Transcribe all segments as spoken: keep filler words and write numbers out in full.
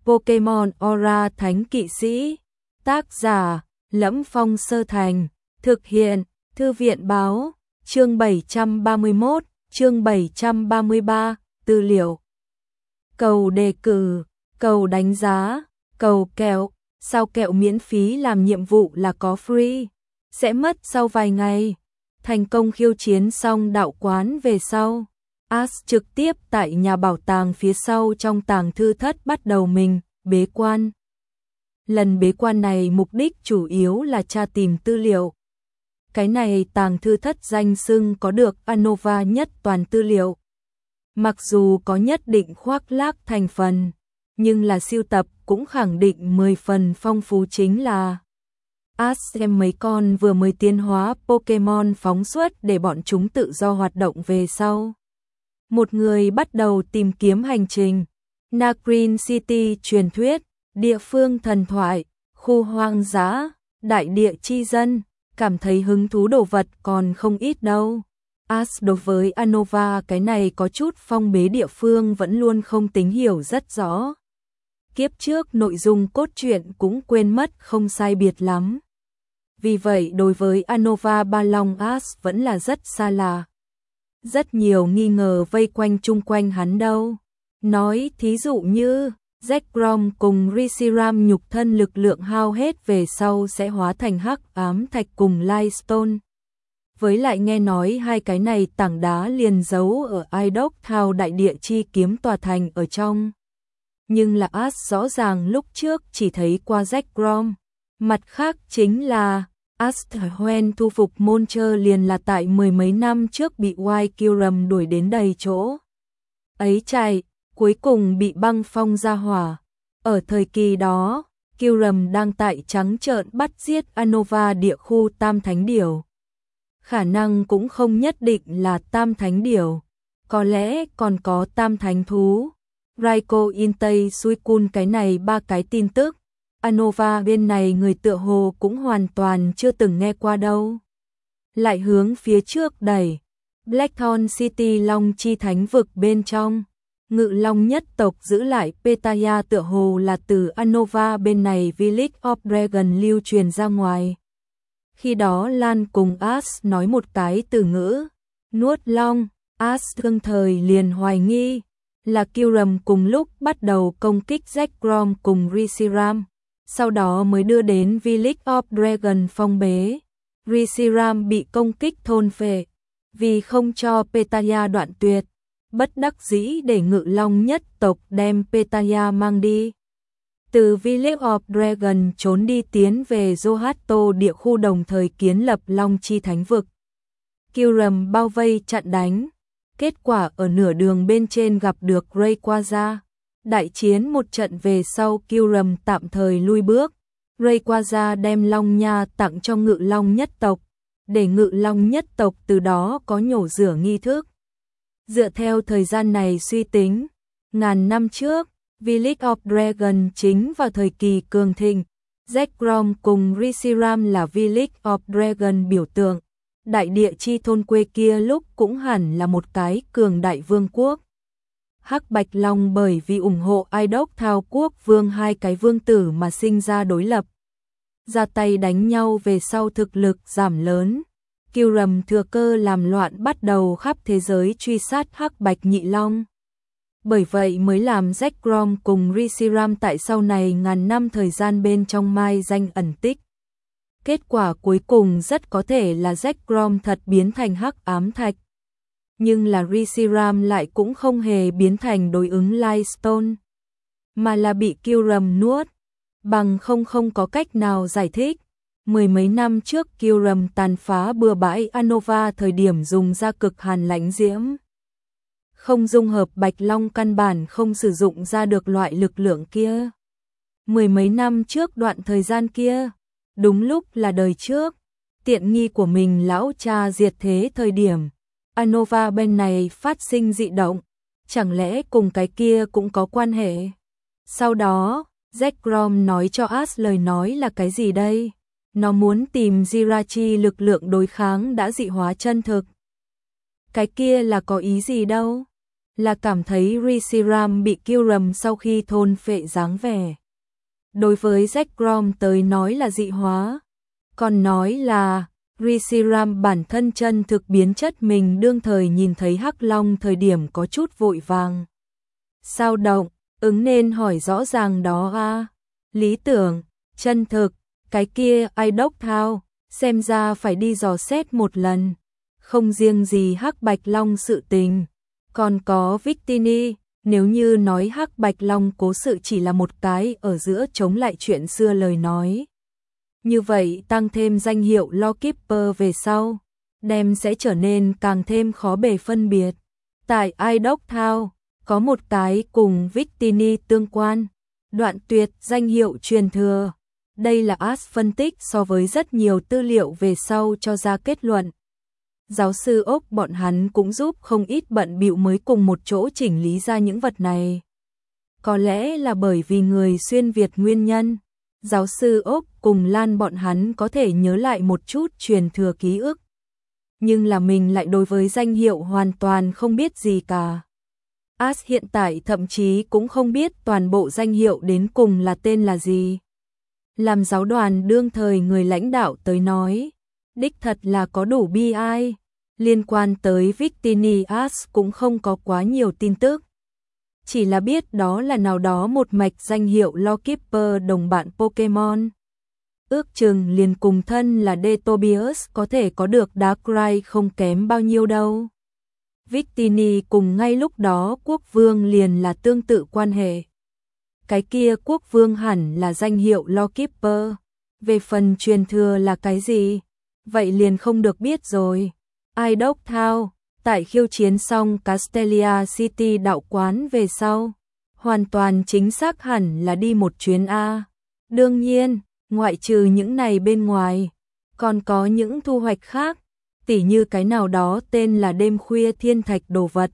Pokemon Aura Thánh Kỵ Sĩ. Tác giả: Lẫm Phong Sơ Thành. Thực hiện: Thư viện báo. Chương bảy trăm ba mươi mốt, chương bảy trăm ba mươi ba, tư liệu. Cầu đề cử, cầu đánh giá, cầu kẹo. Sao kẹo miễn phí làm nhiệm vụ là có free, sẽ mất sau vài ngày. Thành công khiêu chiến xong đạo quán về sau, Ash trực tiếp tại nhà bảo tàng phía sau trong tàng thư thất bắt đầu mình bế quan. Lần bế quan này mục đích chủ yếu là tra tìm tư liệu. Cái này tàng thư thất danh xưng có được Unova nhất toàn tư liệu. Mặc dù có nhất định khoác lác thành phần, nhưng là siêu tập cũng khẳng định mười phần phong phú. Chính là Ash xem mấy con vừa mới tiến hóa Pokemon phóng xuất để bọn chúng tự do hoạt động về sau. Một người bắt đầu tìm kiếm hành trình. Nacrin City truyền thuyết, địa phương thần thoại, khu hoang dã, đại địa chi dân, cảm thấy hứng thú đồ vật còn không ít đâu. Ash đối với Unova cái này có chút phong bế địa phương vẫn luôn không tính hiểu rất rõ. Kiếp trước nội dung cốt truyện cũng quên mất không sai biệt lắm. Vì vậy đối với Unova Ba Long Ash vẫn là rất xa lạ. Rất nhiều nghi ngờ vây quanh chung quanh hắn đâu. Nói thí dụ như Zekrom cùng Reshiram nhục thân lực lượng hao hết về sau sẽ hóa thành hắc ám thạch cùng Lightstone. Với lại nghe nói hai cái này tảng đá liền giấu ở Idok Thao đại địa chi kiếm tòa thành ở trong. Nhưng là Ash rõ ràng lúc trước chỉ thấy qua Zekrom. Mặt khác chính là Ash Hoenn thu phục Moltres liền là tại mười mấy năm trước bị Y Kyurem đuổi đến đầy chỗ ấy chạy, cuối cùng bị băng phong ra hỏa. Ở thời kỳ đó, Kyurem đang tại trắng trợn bắt giết Unova địa khu Tam Thánh Điểu. Khả năng cũng không nhất định là Tam Thánh Điểu, có lẽ còn có Tam Thánh Thú. Raikou Intei Suicune cái này ba cái tin tức, Unova bên này người tựa hồ cũng hoàn toàn chưa từng nghe qua đâu. Lại hướng phía trước đẩy, Blackthorn City Long Chi Thánh Vực bên trong, Ngự Long nhất tộc giữ lại Petaya tựa hồ là từ Unova bên này Village of Dragon lưu truyền ra ngoài. Khi đó Lan cùng Ash nói một cái từ ngữ, nuốt long, Ash thương thời liền hoài nghi là Kyurem cùng lúc bắt đầu công kích Zekrom cùng Reshiram, sau đó mới đưa đến Village of Dragon phong bế. Reshiram bị công kích thôn phệ, vì không cho Petaya đoạn tuyệt, bất đắc dĩ để Ngự Long nhất tộc đem Petaya mang đi. Từ Village of Dragon trốn đi tiến về Johto địa khu đồng thời kiến lập Long Chi Thánh Vực. Kyurem bao vây chặn đánh. Kết quả ở nửa đường bên trên gặp được Rayquaza. Đại chiến một trận về sau Kyurem tạm thời lui bước. Rayquaza đem Long Nha tặng cho Ngự Long nhất tộc, để Ngự Long nhất tộc từ đó có nhổ rửa nghi thức. Dựa theo thời gian này suy tính, ngàn năm trước, Village of Dragon chính vào thời kỳ cường thịnh. Zekrom cùng Reshiram là Village of Dragon biểu tượng. Đại địa chi thôn quê kia lúc cũng hẳn là một cái cường đại vương quốc. Hắc Bạch Long bởi vì ủng hộ Idok Thao quốc vương hai cái vương tử mà sinh ra đối lập. Ra tay đánh nhau về sau thực lực giảm lớn. Kyurem thừa cơ làm loạn bắt đầu khắp thế giới truy sát Hắc Bạch Nhị Long. Bởi vậy mới làm Zekrom cùng Reshiram tại sau này ngàn năm thời gian bên trong mai danh ẩn tích. Kết quả cuối cùng rất có thể là Zekrom thật biến thành hắc ám thạch. Nhưng là Reshiram lại cũng không hề biến thành đối ứng Lightstone, mà là bị Kyurem nuốt. Bằng không không có cách nào giải thích. Mười mấy năm trước Kyurem tàn phá bừa bãi Unova thời điểm dùng ra cực hàn lãnh diễm. Không dung hợp Bạch Long căn bản không sử dụng ra được loại lực lượng kia. Mười mấy năm trước đoạn thời gian kia, đúng lúc là đời trước, tiện nghi của mình lão cha diệt thế thời điểm, Unova bên này phát sinh dị động, chẳng lẽ cùng cái kia cũng có quan hệ? Sau đó, Zekrom nói cho Ash lời nói là cái gì đây? Nó muốn tìm Jirachi lực lượng đối kháng đã dị hóa chân thực. Cái kia là có ý gì đâu? là cảm thấy Reshiram bị Kyurem sau khi thôn phệ dáng vẻ. Đối với Zekrom tới nói là dị hóa, còn nói là Reshiram bản thân chân thực biến chất mình đương thời nhìn thấy Hắc Long thời điểm có chút vội vàng. Sao động, ứng nên hỏi rõ ràng đó a. Lý tưởng, chân thực, cái kia ai đốc thao, xem ra phải đi dò xét một lần. Không riêng gì Hắc Bạch Long sự tình, còn có Victini, nếu như nói Hắc Bạch Long cố sự chỉ là một cái ở giữa chống lại chuyện xưa lời nói. Như vậy tăng thêm danh hiệu Lawkeeper về sau, đem sẽ trở nên càng thêm khó bề phân biệt. Tại Idok Town, có một cái cùng Victini tương quan, đoạn tuyệt danh hiệu truyền thừa. Đây là Ash phân tích so với rất nhiều tư liệu về sau cho ra kết luận. Giáo sư Ốc bọn hắn cũng giúp không ít bận bịu mới cùng một chỗ chỉnh lý ra những vật này. Có lẽ là bởi vì người xuyên Việt nguyên nhân, giáo sư Ốc cùng Lan bọn hắn có thể nhớ lại một chút truyền thừa ký ức. Nhưng là mình lại đối với danh hiệu hoàn toàn không biết gì cả. Ash hiện tại thậm chí cũng không biết toàn bộ danh hiệu đến cùng là tên là gì. Làm giáo đoàn đương thời người lãnh đạo tới nói, đích thật là có đủ bi ai. Liên quan tới Victini, Ash cũng không có quá nhiều tin tức. Chỉ là biết đó là nào đó một mạch danh hiệu Lawkeeper đồng bạn Pokemon. Ước chừng liền cùng thân là Detobius có thể có được Darkrai không kém bao nhiêu đâu. Victini cùng ngay lúc đó quốc vương liền là tương tự quan hệ. Cái kia quốc vương hẳn là danh hiệu Lawkeeper. Về phần truyền thừa là cái gì? Vậy liền không được biết rồi. Idok Town, tại khiêu chiến xong Castelia City đạo quán về sau, hoàn toàn chính xác hẳn là đi một chuyến A. Đương nhiên, ngoại trừ những này bên ngoài, còn có những thu hoạch khác, tỉ như cái nào đó tên là đêm khuya thiên thạch đồ vật.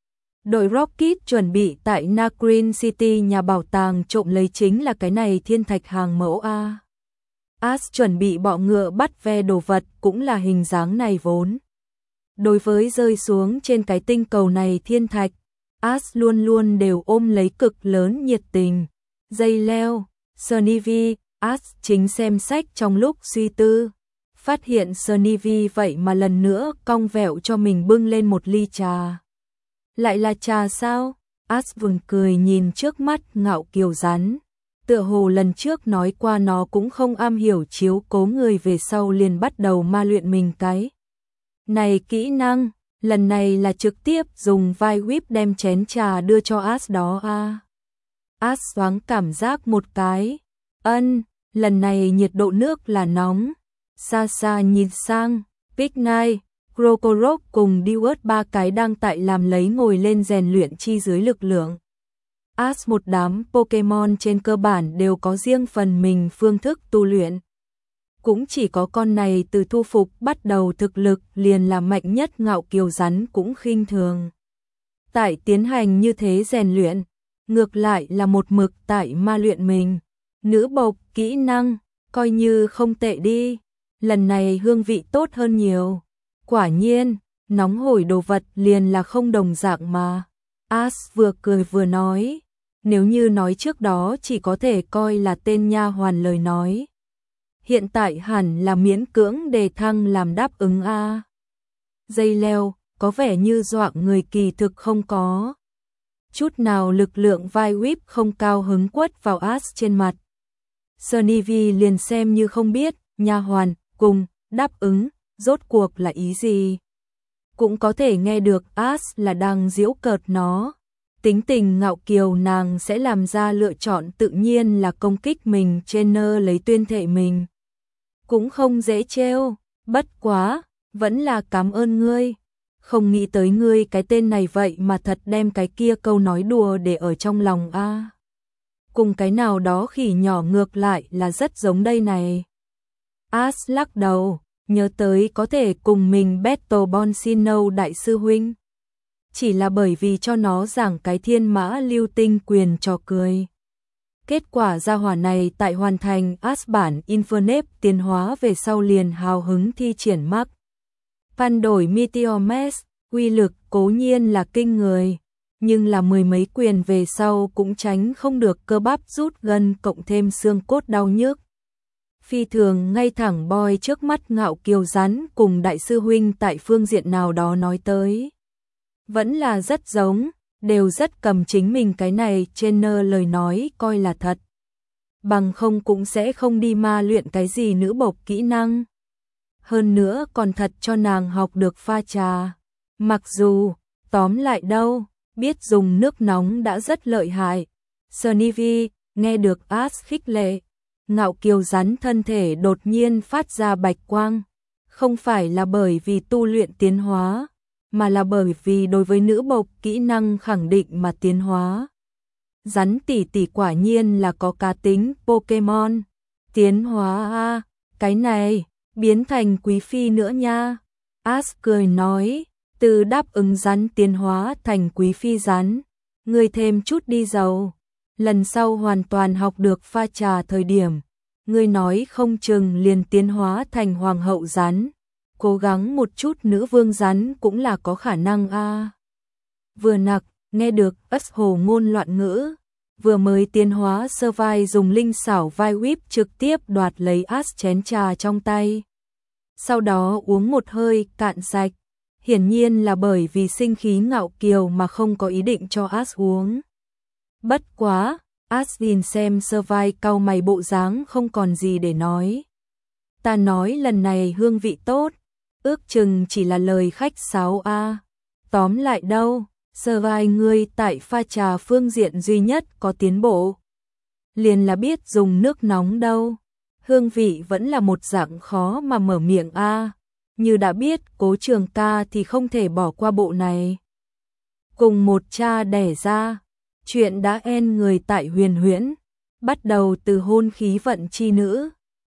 Đội Rocket chuẩn bị tại Nagrin City nhà bảo tàng trộm lấy chính là cái này thiên thạch hàng mẫu A. Ash chuẩn bị bọ ngựa bắt ve đồ vật cũng là hình dáng này vốn. Đối với rơi xuống trên cái tinh cầu này thiên thạch, Ash luôn luôn đều ôm lấy cực lớn nhiệt tình. Dây leo, Sunnyvi, Ash chính xem sách trong lúc suy tư. Phát hiện Sunnyvi vậy mà lần nữa cong vẹo cho mình bưng lên một ly trà. Lại là trà sao? Ash vừng cười nhìn trước mắt ngạo kiều rắn. Tựa hồ lần trước nói qua nó cũng không am hiểu chiếu cố người về sau liền bắt đầu ma luyện mình cái. Này kỹ năng, lần này là trực tiếp dùng vai whip đem chén trà đưa cho Ash đó a. À. Ash thoáng cảm giác một cái. Ân, lần này nhiệt độ nước là nóng. Xa xa nhìn sang, Big Knight, Krokorok cùng Dewart ba cái đang tại làm lấy ngồi lên rèn luyện chi dưới lực lượng. Ash một đám Pokemon trên cơ bản đều có riêng phần mình phương thức tu luyện. Cũng chỉ có con này từ thu phục bắt đầu thực lực liền là mạnh nhất ngạo kiều rắn cũng khinh thường. Tại tiến hành như thế rèn luyện, ngược lại là một mực tại ma luyện mình. Nữ bộc kỹ năng, coi như không tệ đi. Lần này hương vị tốt hơn nhiều. Quả nhiên, nóng hổi đồ vật liền là không đồng dạng mà. Ash vừa cười vừa nói. Nếu như nói trước đó chỉ có thể coi là tên nha hoàn lời nói. Hiện tại hẳn là miễn cưỡng đề thăng làm đáp ứng a. Dây leo, có vẻ như doạng người kỳ thực không có. Chút nào lực lượng vai whip không cao hứng quất vào Ash trên mặt. Sunnyvi liền xem như không biết, nha hoàn, cùng, đáp ứng, rốt cuộc là ý gì. Cũng có thể nghe được Ash là đang giễu cợt nó. Tính tình ngạo kiều nàng sẽ làm ra lựa chọn tự nhiên là công kích mình trên nơ lấy tuyên thệ mình. Cũng không dễ trêu, bất quá, vẫn là cảm ơn ngươi. Không nghĩ tới ngươi cái tên này vậy mà thật đem cái kia câu nói đùa để ở trong lòng a. À. Cùng cái nào đó khỉ nhỏ ngược lại là rất giống đây này. Ash lắc đầu, nhớ tới có thể cùng mình battle Bonsino đại sư huynh. Chỉ là bởi vì cho nó giảng cái thiên mã lưu tinh quyền trò cười. Kết quả gia hỏa này tại hoàn thành Ash bản Infernape tiến hóa về sau liền hào hứng thi triển mắc. Pan đổi Meteor Mash, uy lực cố nhiên là kinh người. nhưng là mười mấy quyền về sau cũng tránh không được cơ bắp rút gân cộng thêm xương cốt đau nhức. Phi thường ngay thẳng boy trước mắt Ngạo Kiều rắn cùng đại sư huynh tại phương diện nào đó nói tới. Vẫn là rất giống, đều rất cầm chính mình cái này trên nơ lời nói coi là thật. Bằng không cũng sẽ không đi ma luyện cái gì nữ bộc kỹ năng. Hơn nữa còn thật cho nàng học được pha trà. Mặc dù, tóm lại đâu, biết dùng nước nóng đã rất lợi hại. Snivi, nghe được As khích lệ. Ngạo Kiều rắn thân thể đột nhiên phát ra bạch quang. Không phải là bởi vì tu luyện tiến hóa, mà là bởi vì đối với nữ bộc kỹ năng khẳng định mà tiến hóa. Rắn tỷ tỷ quả nhiên là có cá tính Pokemon. Tiến hóa a, cái này, biến thành quý phi nữa nha. As cười nói, từ đáp ứng rắn tiến hóa thành quý phi rắn. Ngươi thêm chút đi giàu. Lần sau hoàn toàn học được pha trà thời điểm. Ngươi nói không chừng liền tiến hóa thành hoàng hậu rắn. Cố gắng một chút nữ vương rắn cũng là có khả năng a. Vừa nặc, nghe được ất hồ ngôn loạn ngữ. Vừa mới tiến hóa sơ vai dùng linh xảo vai whip trực tiếp đoạt lấy As chén trà trong tay. Sau đó uống một hơi cạn sạch. Hiển nhiên là bởi vì sinh khí Ngạo Kiều mà không có ý định cho As uống. Bất quá, As nhìn xem sơ vai cau mày bộ dáng không còn gì để nói. Ta nói lần này hương vị tốt, ước chừng chỉ là lời khách sáo a. Tóm lại đâu, sơ vai ngươi tại pha trà phương diện duy nhất có tiến bộ. Liền là biết dùng nước nóng đâu. Hương vị vẫn là một dạng khó mà mở miệng a. Như đã biết Cố Trường Ca thì không thể bỏ qua bộ này. Cùng một cha đẻ ra, chuyện đã en người tại Huyền Huyễn, bắt đầu từ hôn khí vận chi nữ,